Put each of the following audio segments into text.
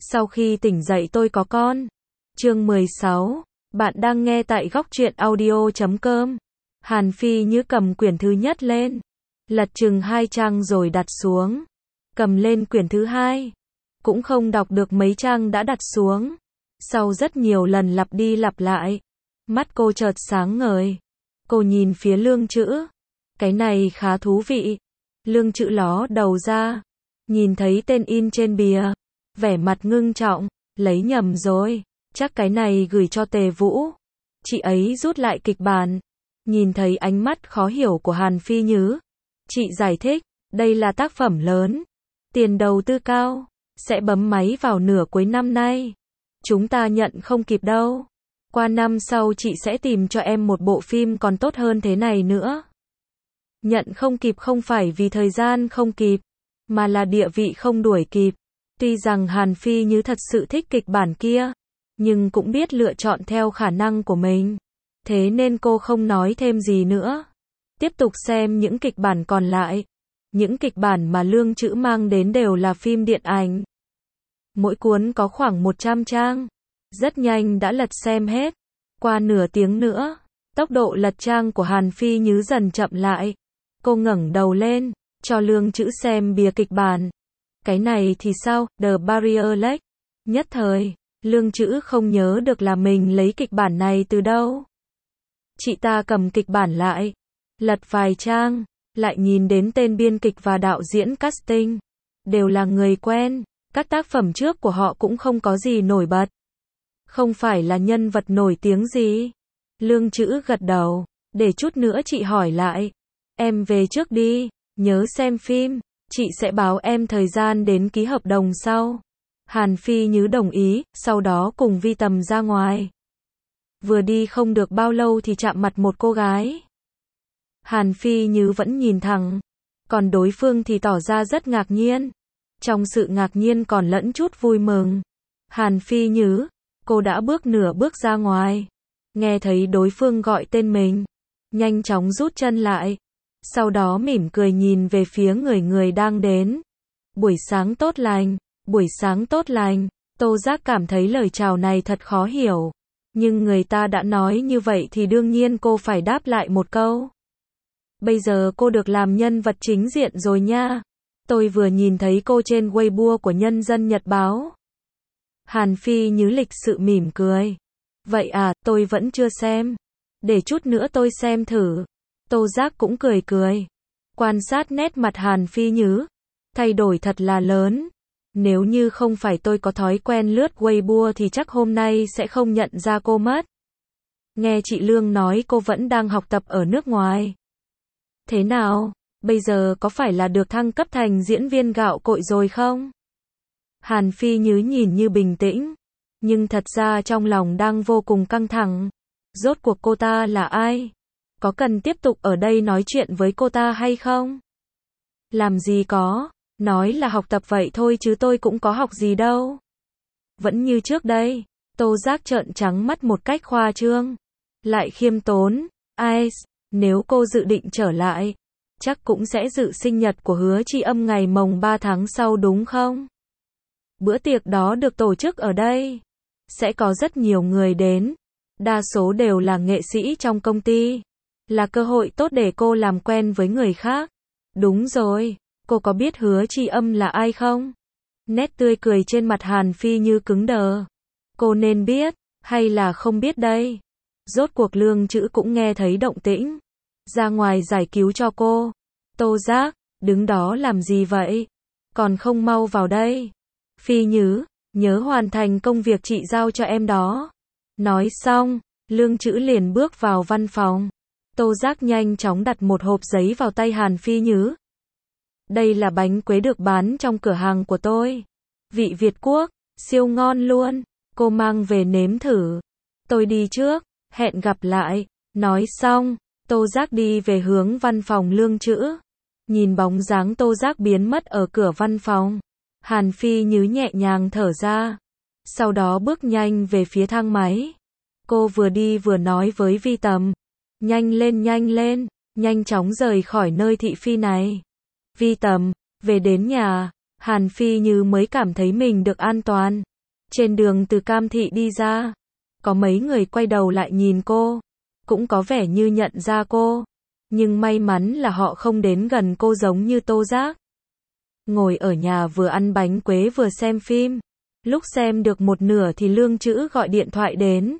Sau khi tỉnh dậy tôi có con. Chương 16. Bạn đang nghe tại góc truyện audio.com. Hàn Phi Như cầm quyển thứ nhất lên, lật chừng 2 trang rồi đặt xuống. Cầm lên quyển thứ hai, cũng không đọc được mấy trang đã đặt xuống. Sau rất nhiều lần lặp đi lặp lại, mắt cô chợt sáng ngời. Cô nhìn phía Lương Chữ. Cái này khá thú vị. Lương Chữ ló đầu ra, nhìn thấy tên in trên bìa, vẻ mặt ngưng trọng, lấy nhầm rồi, chắc cái này gửi cho Tề Vũ. Chị ấy rút lại kịch bản, nhìn thấy ánh mắt khó hiểu của Hàn Phi Như. Chị giải thích, đây là tác phẩm lớn, tiền đầu tư cao, sẽ bấm máy vào nửa cuối năm nay. Chúng ta nhận không kịp đâu. Qua năm sau chị sẽ tìm cho em một bộ phim còn tốt hơn thế này nữa. Nhận không kịp không phải vì thời gian không kịp, mà là địa vị không đuổi kịp. Tuy rằng Hàn Phi Như thật sự thích kịch bản kia, nhưng cũng biết lựa chọn theo khả năng của mình. Thế nên cô không nói thêm gì nữa. Tiếp tục xem những kịch bản còn lại. Những kịch bản mà Lương Chữ mang đến đều là phim điện ảnh. Mỗi cuốn có khoảng 100 trang. Rất nhanh đã lật xem hết. Qua nửa tiếng nữa, tốc độ lật trang của Hàn Phi Như dần chậm lại. Cô ngẩng đầu lên, cho Lương Chữ xem bìa kịch bản. Cái này thì sao, The Barrier Lake. Nhất thời, Lương Chữ không nhớ được là mình lấy kịch bản này từ đâu. Chị ta cầm kịch bản lại, lật vài trang, lại nhìn đến tên biên kịch và đạo diễn casting. Đều là người quen, các tác phẩm trước của họ cũng không có gì nổi bật. Không phải là nhân vật nổi tiếng gì. Lương Chữ gật đầu, để chút nữa chị hỏi lại. Em về trước đi, nhớ xem phim, chị sẽ báo em thời gian đến ký hợp đồng sau. Hàn Phi Như đồng ý, sau đó cùng Vi Tầm ra ngoài. Vừa đi không được bao lâu thì chạm mặt một cô gái. Hàn Phi Như vẫn nhìn thẳng, còn đối phương thì tỏ ra rất ngạc nhiên. Trong sự ngạc nhiên còn lẫn chút vui mừng. Hàn Phi Như, cô đã bước nửa bước ra ngoài, nghe thấy đối phương gọi tên mình, nhanh chóng rút chân lại. Sau đó mỉm cười nhìn về phía người đang đến. Buổi sáng tốt lành, buổi sáng tốt lành. Tô Giác cảm thấy lời chào này thật khó hiểu. Nhưng người ta đã nói như vậy thì đương nhiên cô phải đáp lại một câu. Bây giờ cô được làm nhân vật chính diện rồi nha. Tôi vừa nhìn thấy cô trên Weibo của Nhân dân Nhật báo. Hàn Phi Như lịch sự mỉm cười. Vậy à, tôi vẫn chưa xem. Để chút nữa tôi xem thử. Tô Giác cũng cười cười. Quan sát nét mặt Hàn Phi Như. Thay đổi thật là lớn. Nếu như không phải tôi có thói quen lướt Weibo thì chắc hôm nay sẽ không nhận ra cô mất. Nghe chị Lương nói cô vẫn đang học tập ở nước ngoài. Thế nào, bây giờ có phải là được thăng cấp thành diễn viên gạo cội rồi không? Hàn Phi Như nhìn như bình tĩnh, nhưng thật ra trong lòng đang vô cùng căng thẳng. Rốt cuộc cô ta là ai? Có cần tiếp tục ở đây nói chuyện với cô ta hay không? Làm gì có, nói là học tập vậy thôi chứ tôi cũng có học gì đâu. Vẫn như trước đây, Tô Giác trợn trắng mắt một cách khoa trương, lại khiêm tốn. Ai, nếu cô dự định trở lại, chắc cũng sẽ dự sinh nhật của Hứa Chi Âm ngày mồng 3 tháng sau đúng không? Bữa tiệc đó được tổ chức ở đây, sẽ có rất nhiều người đến, đa số đều là nghệ sĩ trong công ty. Là cơ hội tốt để cô làm quen với người khác. Đúng rồi, cô có biết Hứa Chi Âm là ai không? Nét tươi cười trên mặt Hàn Phi Như cứng đờ. Cô nên biết, hay là không biết đây? Rốt cuộc Lương Chữ cũng nghe thấy động tĩnh, ra ngoài giải cứu cho cô. Tô Giác, đứng đó làm gì vậy? Còn không mau vào đây. Phi Như, nhớ hoàn thành công việc chị giao cho em đó. Nói xong, Lương Chữ liền bước vào văn phòng. Tô Giác nhanh chóng đặt một hộp giấy vào tay Hàn Phi Như. Đây là bánh quế được bán trong cửa hàng của tôi. Vị Việt Quốc, siêu ngon luôn. Cô mang về nếm thử. Tôi đi trước, hẹn gặp lại. Nói xong, Tô Giác đi về hướng văn phòng Lương Chữ. Nhìn bóng dáng Tô Giác biến mất ở cửa văn phòng, Hàn Phi Như nhẹ nhàng thở ra. Sau đó bước nhanh về phía thang máy. Cô vừa đi vừa nói với Vi Tầm. Nhanh lên, nhanh chóng rời khỏi nơi thị phi này. Vi Tầm, về đến nhà, Hàn Phi Như mới cảm thấy mình được an toàn. Trên đường từ Cam Thị đi ra, có mấy người quay đầu lại nhìn cô, cũng có vẻ như nhận ra cô, nhưng may mắn là họ không đến gần cô giống như Tô Giác. Ngồi ở nhà vừa ăn bánh quế vừa xem phim, lúc xem được một nửa thì Lương Chữ gọi điện thoại đến.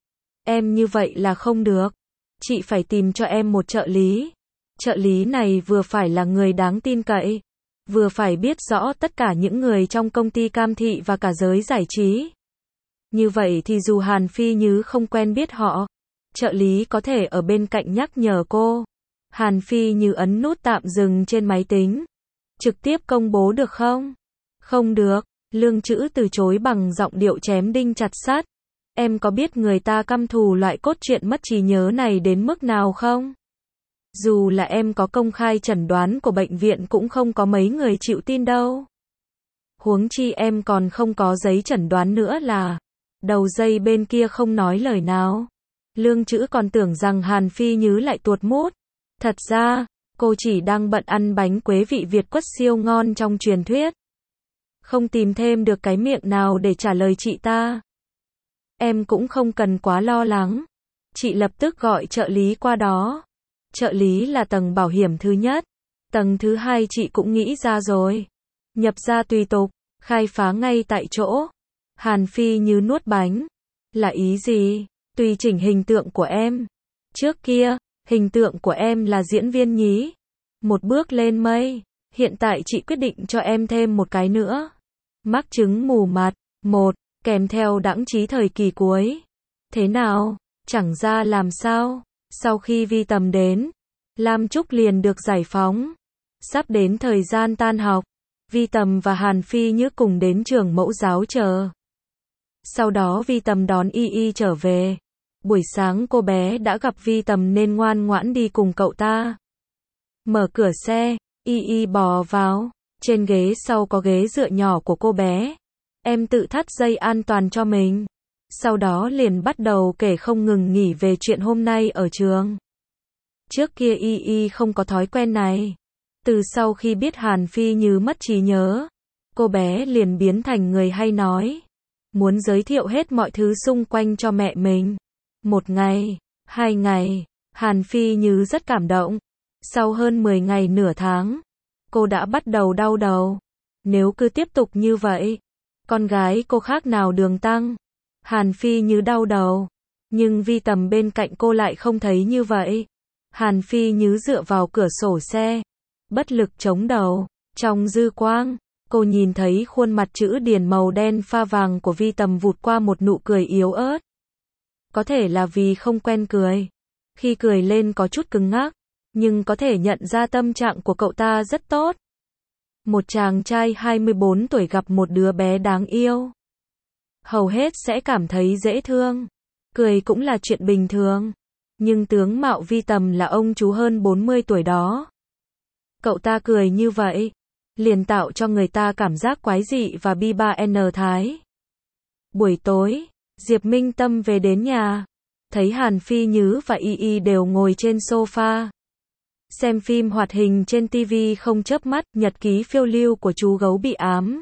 Em như vậy là không được, chị phải tìm cho em một trợ lý. Trợ lý này vừa phải là người đáng tin cậy, vừa phải biết rõ tất cả những người trong công ty Cam Thị và cả giới giải trí. Như vậy thì dù Hàn Phi Như không quen biết họ, trợ lý có thể ở bên cạnh nhắc nhở cô. Hàn Phi Như ấn nút tạm dừng trên máy tính. Trực tiếp công bố được không? Không được, Lương Chữ từ chối bằng giọng điệu chém đinh chặt sắt. Em có biết người ta căm thù loại cốt truyện mất trí nhớ này đến mức nào không? Dù là em có công khai chẩn đoán của bệnh viện cũng không có mấy người chịu tin đâu. Huống chi em còn không có giấy chẩn đoán nữa là. Đầu dây bên kia không nói lời nào. Lương Chữ còn tưởng rằng Hàn Phi Như lại tuột mút. Thật ra, cô chỉ đang bận ăn bánh quế vị Việt quất siêu ngon trong truyền thuyết. Không tìm thêm được cái miệng nào để trả lời chị ta. Em cũng không cần quá lo lắng. Chị lập tức gọi trợ lý qua đó. Trợ lý là tầng bảo hiểm thứ nhất. Tầng thứ hai chị cũng nghĩ ra rồi. Nhập ra tùy tục, khai phá ngay tại chỗ. Hàn Phi Như nuốt bánh. Là ý gì? Tùy chỉnh hình tượng của em. Trước kia, hình tượng của em là diễn viên nhí. Một bước lên mây. Hiện tại chị quyết định cho em thêm một cái nữa. Mắc chứng mù mặt. Một, kèm theo đãng trí thời kỳ cuối. Thế nào? Chẳng ra làm sao? Sau khi Vi Tầm đến, Lam Trúc liền được giải phóng. Sắp đến thời gian tan học, Vi Tầm và Hàn Phi Như cùng đến trường mẫu giáo chờ. Sau đó Vi Tầm đón Y Y trở về. Buổi sáng cô bé đã gặp Vi Tầm nên ngoan ngoãn đi cùng cậu ta. Mở cửa xe, Y Y bò vào. Trên ghế sau có ghế dựa nhỏ của cô bé. Em tự thắt dây an toàn cho mình. Sau đó liền bắt đầu kể không ngừng nghỉ về chuyện hôm nay ở trường. Trước kia Y Y không có thói quen này. Từ sau khi biết Hàn Phi Như mất trí nhớ, cô bé liền biến thành người hay nói. Muốn giới thiệu hết mọi thứ xung quanh cho mẹ mình. Một ngày, 2 ngày, Hàn Phi Như rất cảm động. Sau hơn 10 ngày nửa tháng, cô đã bắt đầu đau đầu. Nếu cứ tiếp tục như vậy, con gái cô khác nào Đường Tăng. Hàn Phi Như đau đầu. Nhưng Vi Tầm bên cạnh cô lại không thấy như vậy. Hàn Phi Như dựa vào cửa sổ xe, bất lực chống đầu. Trong dư quang, cô nhìn thấy khuôn mặt chữ điền màu đen pha vàng của Vi Tầm vụt qua một nụ cười yếu ớt. Có thể là vì không quen cười. Khi cười lên có chút cứng ngắc, nhưng có thể nhận ra tâm trạng của cậu ta rất tốt. Một chàng trai 24 tuổi gặp một đứa bé đáng yêu. Hầu hết sẽ cảm thấy dễ thương. Cười cũng là chuyện bình thường. Nhưng tướng mạo Vi Tầm là ông chú hơn 40 tuổi đó. Cậu ta cười như vậy, liền tạo cho người ta cảm giác quái dị và bi ba n thái. Buổi tối, Diệp Minh Tâm về đến nhà. Thấy Hàn Phi Như và Y Y đều ngồi trên sofa. Xem phim hoạt hình trên TV không chớp mắt, nhật ký phiêu lưu của chú gấu bị ám.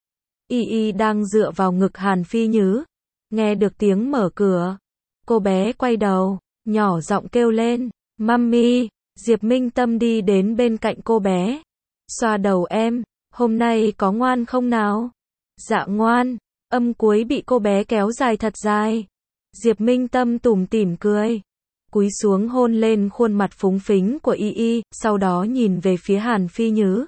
Y Y đang dựa vào ngực Hàn Phi Như. Nghe được tiếng mở cửa. Cô bé quay đầu, nhỏ giọng kêu lên. Mummy, Diệp Minh Tâm đi đến bên cạnh cô bé. Xoa đầu em, hôm nay có ngoan không nào? Dạ ngoan. Âm cuối bị cô bé kéo dài thật dài. Diệp Minh Tâm tủm tỉm cười. Cúi xuống hôn lên khuôn mặt phúng phính của Y Y, sau đó nhìn về phía Hàn Phi Như.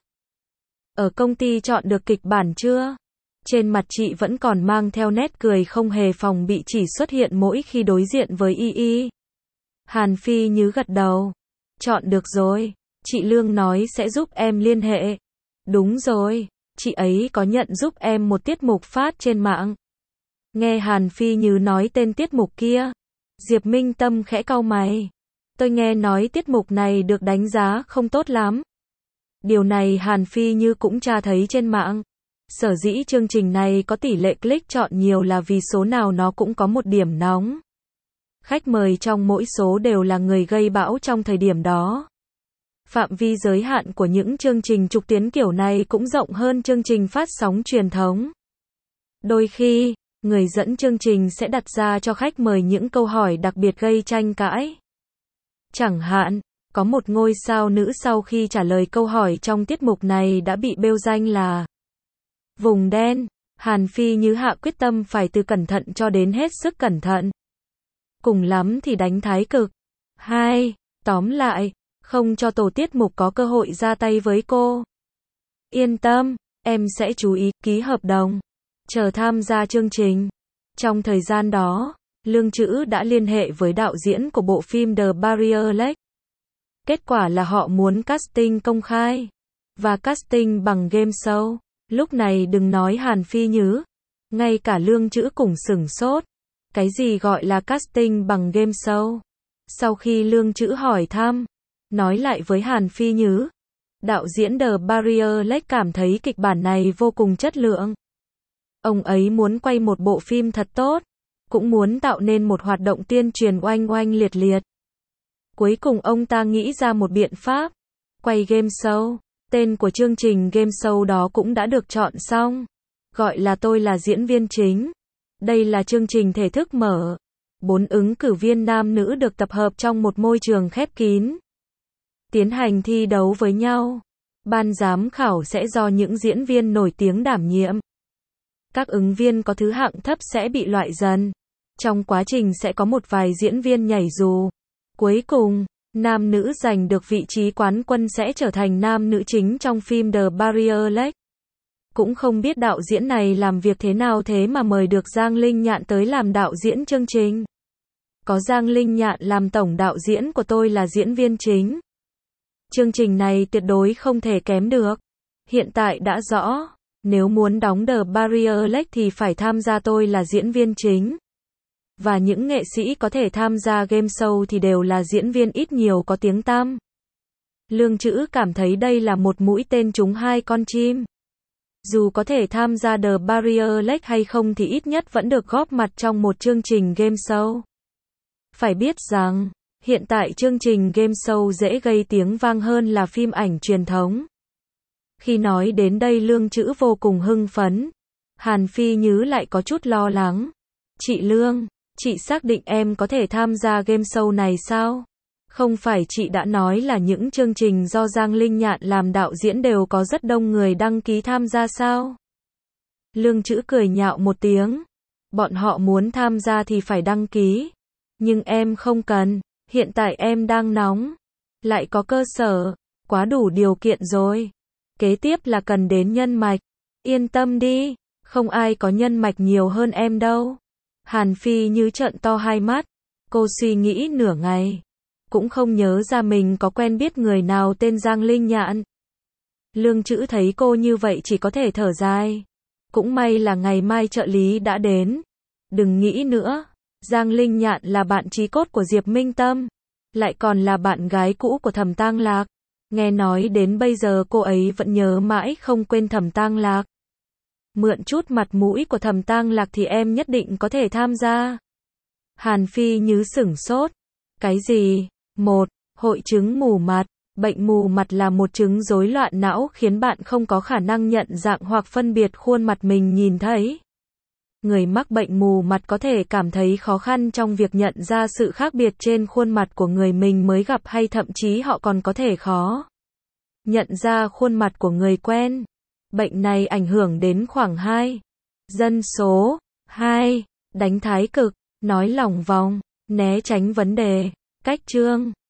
Ở công ty chọn được kịch bản chưa? Trên mặt chị vẫn còn mang theo nét cười không hề phòng bị chỉ xuất hiện mỗi khi đối diện với Y Y. Hàn Phi Như gật đầu. Chọn được rồi. Chị Lương nói sẽ giúp em liên hệ. Đúng rồi. Chị ấy có nhận giúp em một tiết mục phát trên mạng. Nghe Hàn Phi Như nói tên tiết mục kia, Diệp Minh Tâm khẽ cau mày. Tôi nghe nói tiết mục này được đánh giá không tốt lắm. Điều này Hàn Phi Như cũng tra thấy trên mạng. Sở dĩ chương trình này có tỷ lệ click chọn nhiều là vì số nào nó cũng có một điểm nóng. Khách mời trong mỗi số đều là người gây bão trong thời điểm đó. Phạm vi giới hạn của những chương trình trực tuyến kiểu này cũng rộng hơn chương trình phát sóng truyền thống. Đôi khi, người dẫn chương trình sẽ đặt ra cho khách mời những câu hỏi đặc biệt gây tranh cãi. Chẳng hạn, có một ngôi sao nữ sau khi trả lời câu hỏi trong tiết mục này đã bị bêu danh là vùng đen. Hàn Phi Như hạ quyết tâm phải từ cẩn thận cho đến hết sức cẩn thận. Cùng lắm thì đánh thái cực. 2. Tóm lại, không cho tổ tiết mục có cơ hội ra tay với cô. Yên tâm, em sẽ chú ý ký hợp đồng, chờ tham gia chương trình. Trong thời gian đó, Lương Chữ đã liên hệ với đạo diễn của bộ phim The Barrier Lake. Kết quả là họ muốn casting công khai và casting bằng game show. Lúc này đừng nói Hàn Phi Như, ngay cả Lương Chữ cũng sửng sốt. Cái gì gọi là casting bằng game show? Sau khi Lương Chữ hỏi thăm, nói lại với Hàn Phi Như, đạo diễn The Barrier Lake cảm thấy kịch bản này vô cùng chất lượng. Ông ấy muốn quay một bộ phim thật tốt, cũng muốn tạo nên một hoạt động tuyên truyền oanh oanh liệt liệt. Cuối cùng ông ta nghĩ ra một biện pháp, quay game show. Tên của chương trình game show đó cũng đã được chọn xong, gọi là Tôi là diễn viên chính. Đây là chương trình thể thức mở. 4 ứng cử viên nam nữ được tập hợp trong một môi trường khép kín, tiến hành thi đấu với nhau. Ban giám khảo sẽ do những diễn viên nổi tiếng đảm nhiệm. Các ứng viên có thứ hạng thấp sẽ bị loại dần. Trong quá trình sẽ có một vài diễn viên nhảy dù. Cuối cùng, nam nữ giành được vị trí quán quân sẽ trở thành nam nữ chính trong phim The Barrier Lake. Cũng không biết đạo diễn này làm việc thế nào thế mà mời được Giang Linh Nhạn tới làm đạo diễn chương trình. Có Giang Linh Nhạn làm tổng đạo diễn của Tôi là diễn viên chính. Chương trình này tuyệt đối không thể kém được. Hiện tại đã rõ, nếu muốn đóng The Barrier Lake thì phải tham gia Tôi là diễn viên chính. Và những nghệ sĩ có thể tham gia game show thì đều là diễn viên ít nhiều có tiếng tăm. Lương Chữ cảm thấy đây là một mũi tên trúng 2 con chim. Dù có thể tham gia The Barrier Lake hay không thì ít nhất vẫn được góp mặt trong một chương trình game show. Phải biết rằng, hiện tại chương trình game show dễ gây tiếng vang hơn là phim ảnh truyền thống. Khi nói đến đây Lương Chữ vô cùng hưng phấn. Hàn Phi Như lại có chút lo lắng. Chị Lương, chị xác định em có thể tham gia game show này sao? Không phải chị đã nói là những chương trình do Giang Linh Nhạn làm đạo diễn đều có rất đông người đăng ký tham gia sao? Lương Chữ cười nhạo một tiếng. Bọn họ muốn tham gia thì phải đăng ký. Nhưng em không cần, hiện tại em đang nóng. Lại có cơ sở, quá đủ điều kiện rồi. Kế tiếp là cần đến nhân mạch. Yên tâm đi, không ai có nhân mạch nhiều hơn em đâu. Hàn Phi Như trợn to hai mắt. Cô suy nghĩ nửa ngày. Cũng không nhớ ra mình có quen biết người nào tên Giang Linh Nhạn. Lương Chữ thấy cô như vậy chỉ có thể thở dài. Cũng may là ngày mai trợ lý đã đến. Đừng nghĩ nữa. Giang Linh Nhạn là bạn chí cốt của Diệp Minh Tâm. Lại còn là bạn gái cũ của Thẩm Tang Lạc. Nghe nói đến bây giờ cô ấy vẫn nhớ mãi không quên Thẩm Tang Lạc. Mượn chút mặt mũi của Thẩm Tang Lạc thì em nhất định có thể tham gia. Hàn Phi Như sửng sốt. Cái gì? 1. Hội chứng mù mặt. Bệnh mù mặt là một chứng rối loạn não khiến bạn không có khả năng nhận dạng hoặc phân biệt khuôn mặt mình nhìn thấy. Người mắc bệnh mù mặt có thể cảm thấy khó khăn trong việc nhận ra sự khác biệt trên khuôn mặt của người mình mới gặp hay thậm chí họ còn có thể khó nhận ra khuôn mặt của người quen. Bệnh này ảnh hưởng đến khoảng 2 dân số. 2. Đánh thái cực, nói lỏng vòng, né tránh vấn đề. Cách chương